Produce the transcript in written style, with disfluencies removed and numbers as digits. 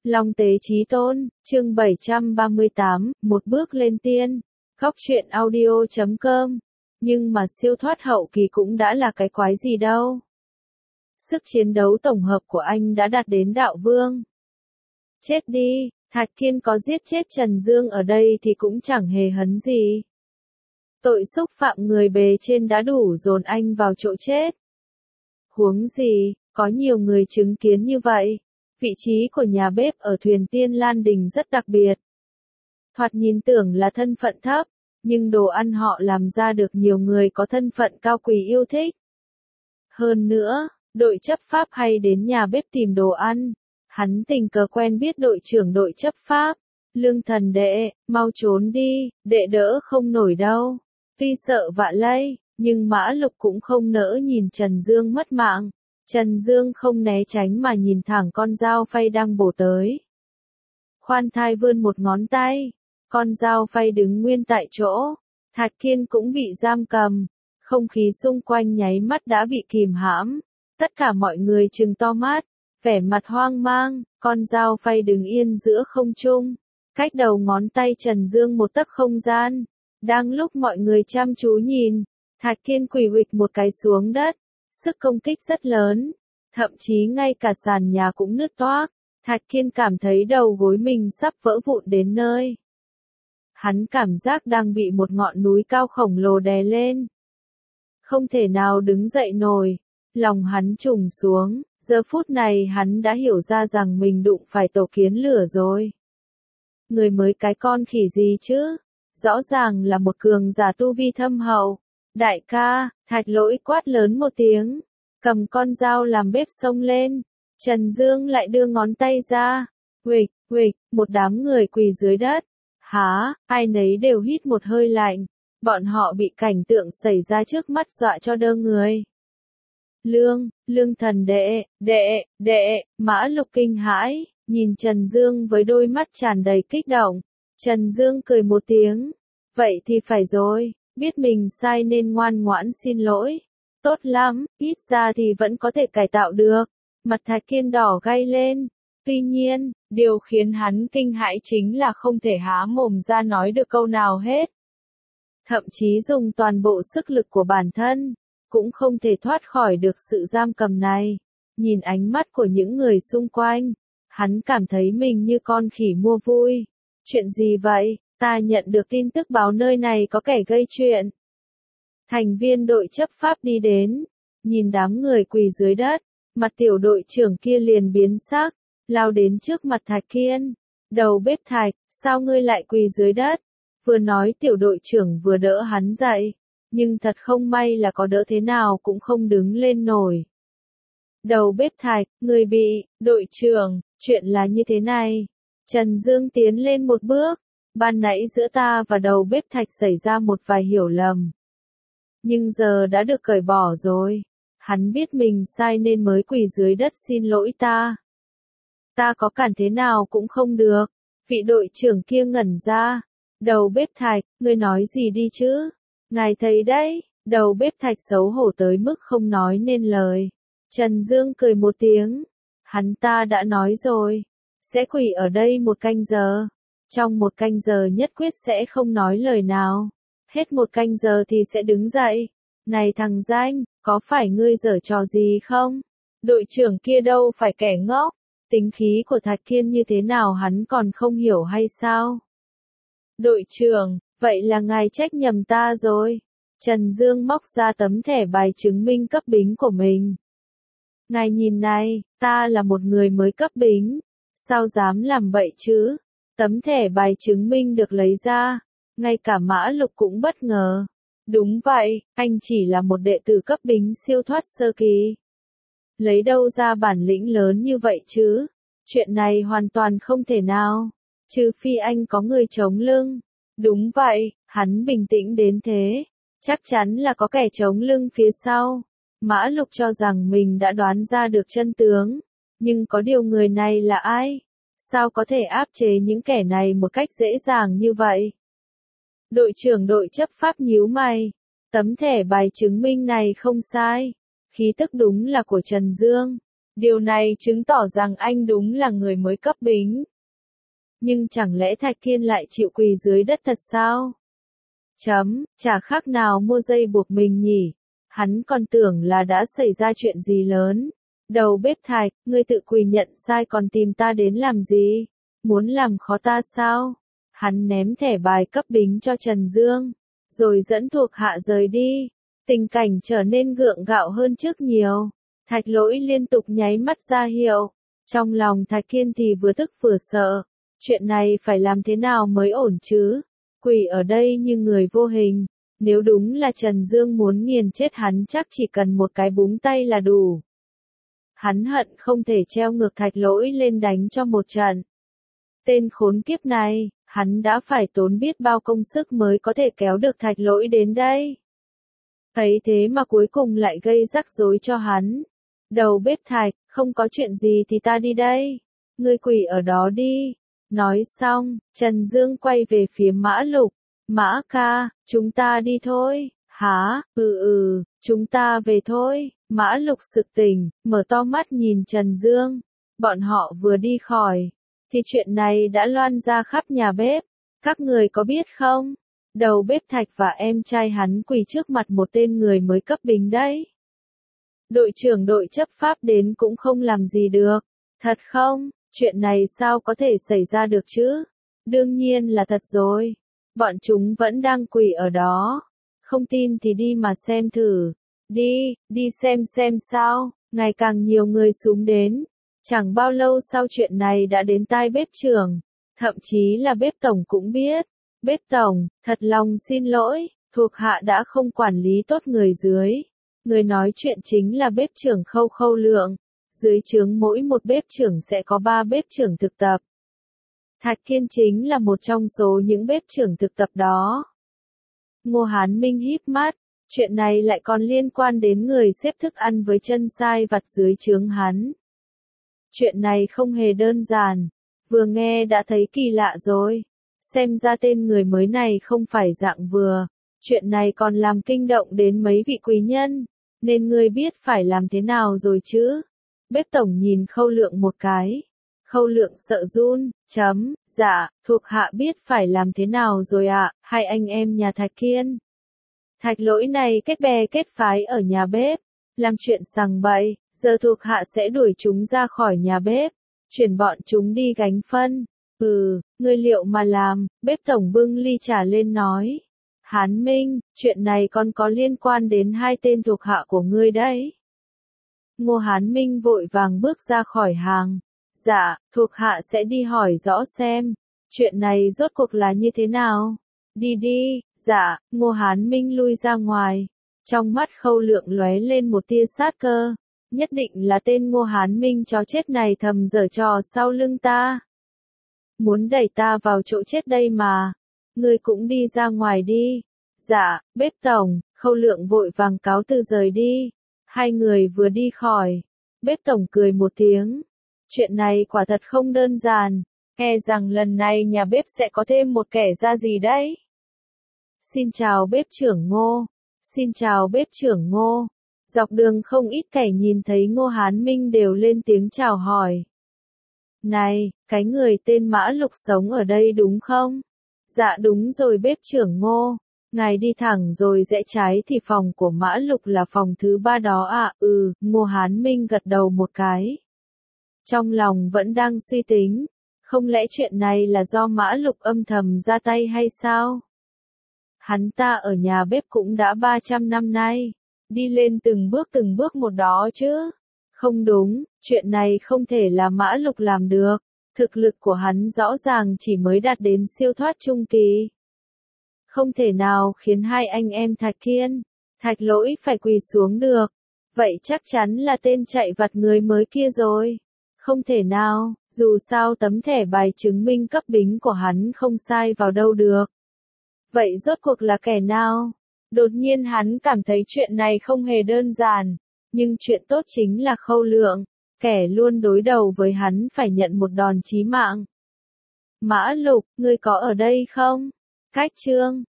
Long tế chí tôn, chương 738, một bước lên tiên. Góc truyện audio.com. Nhưng mà siêu thoát hậu kỳ cũng đã là cái quái gì đâu. Sức chiến đấu tổng hợp của anh đã đạt đến đạo vương. Chết đi, Thạch Kiên có giết chết Trần Dương ở đây thì cũng chẳng hề hấn gì. Tội xúc phạm người bề trên đã đủ dồn anh vào chỗ chết. Huống gì, có nhiều người chứng kiến như vậy. Vị trí của nhà bếp ở Thuyền Tiên Lan Đình rất đặc biệt. Thoạt nhìn tưởng là thân phận thấp, nhưng đồ ăn họ làm ra được nhiều người có thân phận cao quý yêu thích. Hơn nữa, đội chấp pháp hay đến nhà bếp tìm đồ ăn. Hắn tình cờ quen biết đội trưởng đội chấp pháp. Lương Thần đệ, mau trốn đi, đệ đỡ không nổi đâu. Tuy sợ vạ lây, nhưng Mã Lục cũng không nỡ nhìn Trần Dương mất mạng. Trần Dương không né tránh mà nhìn thẳng con dao phay đang bổ tới. Khoan thai vươn một ngón tay, con dao phay đứng nguyên tại chỗ. Thạch Kiên cũng bị giam cầm, không khí xung quanh nháy mắt đã bị kìm hãm. Tất cả mọi người trừng to mắt, vẻ mặt hoang mang, con dao phay đứng yên giữa không trung, cách đầu ngón tay Trần Dương một tấc không gian. Đang lúc mọi người chăm chú nhìn, Thạch Kiên quỳ huỵch một cái xuống đất. Sức công kích rất lớn, thậm chí ngay cả sàn nhà cũng nứt toác. Thạch Kiên cảm thấy đầu gối mình sắp vỡ vụn đến nơi. Hắn cảm giác đang bị một ngọn núi cao khổng lồ đè lên. Không thể nào đứng dậy nổi, lòng hắn trùng xuống, giờ phút này hắn đã hiểu ra rằng mình đụng phải tổ kiến lửa rồi. Người mới cái con khỉ gì chứ, rõ ràng là một cường giả tu vi thâm hậu. Đại ca, Thạch Lỗi quát lớn một tiếng, cầm con dao làm bếp xông lên. Trần Dương lại đưa ngón tay ra, huỵch, huỵch, một đám người quỳ dưới đất. Há, ai nấy đều hít một hơi lạnh, bọn họ bị cảnh tượng xảy ra trước mắt dọa cho đơ người. Lương Thần đệ, Mã Lục kinh hãi, nhìn Trần Dương với đôi mắt tràn đầy kích động. Trần Dương cười một tiếng, vậy thì phải rồi. Biết mình sai nên ngoan ngoãn xin lỗi. Tốt lắm, ít ra thì vẫn có thể cải tạo được. Mặt Thạch Kiên đỏ gay lên. Tuy nhiên, điều khiến hắn kinh hãi chính là không thể há mồm ra nói được câu nào hết. Thậm chí dùng toàn bộ sức lực của bản thân, cũng không thể thoát khỏi được sự giam cầm này. Nhìn ánh mắt của những người xung quanh, hắn cảm thấy mình như con khỉ mua vui. Chuyện gì vậy? Ta nhận được tin tức báo nơi này có kẻ gây chuyện. Thành viên đội chấp pháp đi đến, nhìn đám người quỳ dưới đất, mặt tiểu đội trưởng kia liền biến sắc, lao đến trước mặt Thạch Kiên. Đầu bếp Thạch, sao ngươi lại quỳ dưới đất? Vừa nói tiểu đội trưởng vừa đỡ hắn dậy, nhưng thật không may là có đỡ thế nào cũng không đứng lên nổi. Đầu bếp Thạch, người bị, đội trưởng, chuyện là như thế này. Trần Dương tiến lên một bước. Ban nãy giữa ta và đầu bếp Thạch xảy ra một vài hiểu lầm. Nhưng giờ đã được cởi bỏ rồi. Hắn biết mình sai nên mới quỳ dưới đất xin lỗi ta. Ta có cản thế nào cũng không được. Vị đội trưởng kia ngẩn ra. Đầu bếp Thạch, ngươi nói gì đi chứ? Ngài thấy đấy, đầu bếp Thạch xấu hổ tới mức không nói nên lời. Trần Dương cười một tiếng. Hắn ta đã nói rồi. Sẽ quỳ ở đây 1 canh giờ. Trong 1 canh giờ nhất quyết sẽ không nói lời nào. Hết 1 canh giờ thì sẽ đứng dậy. Này thằng danh, có phải ngươi giở trò gì không? Đội trưởng kia đâu phải kẻ ngốc. Tính khí của Thạch Kiên như thế nào hắn còn không hiểu hay sao? Đội trưởng, vậy là ngài trách nhầm ta rồi. Trần Dương móc ra tấm thẻ bài chứng minh cấp bính của mình. Ngài nhìn này, ta là một người mới cấp bính. Sao dám làm vậy chứ? Tấm thẻ bài chứng minh được lấy ra, ngay cả Mã Lục cũng bất ngờ. Đúng vậy, anh chỉ là một đệ tử cấp bính siêu thoát sơ kỳ. Lấy đâu ra bản lĩnh lớn như vậy chứ? Chuyện này hoàn toàn không thể nào. Trừ phi anh có người chống lưng. Đúng vậy, hắn bình tĩnh đến thế. Chắc chắn là có kẻ chống lưng phía sau. Mã Lục cho rằng mình đã đoán ra được chân tướng. Nhưng có điều người này là ai? Sao có thể áp chế những kẻ này một cách dễ dàng như vậy? Đội trưởng đội chấp pháp nhíu mày. Tấm thẻ bài chứng minh này không sai. Khí tức đúng là của Trần Dương. Điều này chứng tỏ rằng anh đúng là người mới cấp bính. Nhưng chẳng lẽ Thạch Kiên lại chịu quỳ dưới đất thật sao? Chả khác nào mua dây buộc mình nhỉ. Hắn còn tưởng là đã xảy ra chuyện gì lớn. Đầu bếp Thạch, ngươi tự quỳ nhận sai còn tìm ta đến làm gì? Muốn làm khó ta sao? Hắn ném thẻ bài cấp bính cho Trần Dương, rồi dẫn thuộc hạ rời đi. Tình cảnh trở nên gượng gạo hơn trước nhiều. Thạch Lỗi liên tục nháy mắt ra hiệu. Trong lòng Thạch Kiên thì vừa tức vừa sợ. Chuyện này phải làm thế nào mới ổn chứ? Quỷ ở đây như người vô hình. Nếu đúng là Trần Dương muốn nghiền chết hắn chắc chỉ cần một cái búng tay là đủ. Hắn hận không thể treo ngược Thạch Lỗi lên đánh cho một trận. Tên khốn kiếp này, hắn đã phải tốn biết bao công sức mới có thể kéo được Thạch Lỗi đến đây. Thấy thế mà cuối cùng lại gây rắc rối cho hắn. Đầu bếp Thạch, không có chuyện gì thì ta đi đây. Ngươi quỳ ở đó đi. Nói xong, Trần Dương quay về phía Mã Lục. Mã ca, chúng ta đi thôi. Hả, chúng ta về thôi. Mã Lục sực tỉnh, mở to mắt nhìn Trần Dương. Bọn họ vừa đi khỏi, thì chuyện này đã loan ra khắp nhà bếp. Các người có biết không? Đầu bếp Thạch và em trai hắn quỳ trước mặt một tên người mới cấp bính đấy. Đội trưởng đội chấp pháp đến cũng không làm gì được. Thật không? Chuyện này sao có thể xảy ra được chứ? Đương nhiên là thật rồi. Bọn chúng vẫn đang quỳ ở đó. Không tin thì đi mà xem thử. Đi xem sao. Ngày càng nhiều người xúm đến. Chẳng bao lâu sau chuyện này đã đến tai bếp trưởng. Thậm chí là bếp tổng cũng biết. Bếp tổng, thật lòng xin lỗi, thuộc hạ đã không quản lý tốt người dưới. Người nói chuyện chính là bếp trưởng Khâu Lượng. Dưới trướng mỗi một bếp trưởng sẽ có 3 bếp trưởng thực tập. Thạch Kiên chính là một trong số những bếp trưởng thực tập đó. Ngô Hán Minh híp mắt, chuyện này lại còn liên quan đến người xếp thức ăn với chân sai vặt dưới trướng hắn. Chuyện này không hề đơn giản, vừa nghe đã thấy kỳ lạ rồi. Xem ra tên người mới này không phải dạng vừa. Chuyện này còn làm kinh động đến mấy vị quý nhân. Nên ngươi biết phải làm thế nào rồi chứ? Bếp tổng nhìn Khâu Lượng một cái. Khâu Lượng sợ run, dạ, thuộc hạ biết phải làm thế nào rồi ạ, hai anh em nhà Thạch Kiên. Thạch Lỗi này kết bè kết phái ở nhà bếp. Làm chuyện sằng bậy, giờ thuộc hạ sẽ đuổi chúng ra khỏi nhà bếp. Chuyển bọn chúng đi gánh phân. Ngươi liệu mà làm, bếp tổng bưng ly trà lên nói. Hán Minh, chuyện này còn có liên quan đến 2 tên thuộc hạ của ngươi đấy. Ngô Hán Minh vội vàng bước ra khỏi hàng. Dạ, thuộc hạ sẽ đi hỏi rõ xem. Chuyện này rốt cuộc là như thế nào? Đi, dạ, Ngô Hán Minh lui ra ngoài. Trong mắt Khâu Lượng lóe lên một tia sát cơ. Nhất định là tên Ngô Hán Minh chó chết này thầm giở trò sau lưng ta. Muốn đẩy ta vào chỗ chết đây mà. Ngươi cũng đi ra ngoài đi. Dạ, bếp tổng, Khâu Lượng vội vàng cáo từ rời đi. Hai người vừa đi khỏi. Bếp tổng cười một tiếng. Chuyện này quả thật không đơn giản. E rằng lần này nhà bếp sẽ có thêm một kẻ ra gì đấy. Xin chào bếp trưởng Ngô. Xin chào bếp trưởng Ngô. Dọc đường không ít kẻ nhìn thấy Ngô Hán Minh đều lên tiếng chào hỏi. Này, cái người tên Mã Lục sống ở đây đúng không? Dạ đúng rồi bếp trưởng Ngô. Ngài đi thẳng rồi rẽ trái thì phòng của Mã Lục là phòng thứ 3 đó ạ. Ngô Hán Minh gật đầu một cái. Trong lòng vẫn đang suy tính. Không lẽ chuyện này là do Mã Lục âm thầm ra tay hay sao? Hắn ta ở nhà bếp cũng đã 300 năm nay. Đi lên từng bước một đó chứ. Không đúng, chuyện này không thể là Mã Lục làm được. Thực lực của hắn rõ ràng chỉ mới đạt đến siêu thoát trung kỳ. Không thể nào khiến hai anh em Thạch Kiên, Thạch Lỗi phải quỳ xuống được. Vậy chắc chắn là tên chạy vặt người mới kia rồi. Không thể nào, dù sao tấm thẻ bài chứng minh cấp bính của hắn không sai vào đâu được. Vậy rốt cuộc là kẻ nào? Đột nhiên hắn cảm thấy chuyện này không hề đơn giản. Nhưng chuyện tốt chính là Khâu Lượng, kẻ luôn đối đầu với hắn phải nhận một đòn chí mạng. Mã Lục, ngươi có ở đây không? Cách chương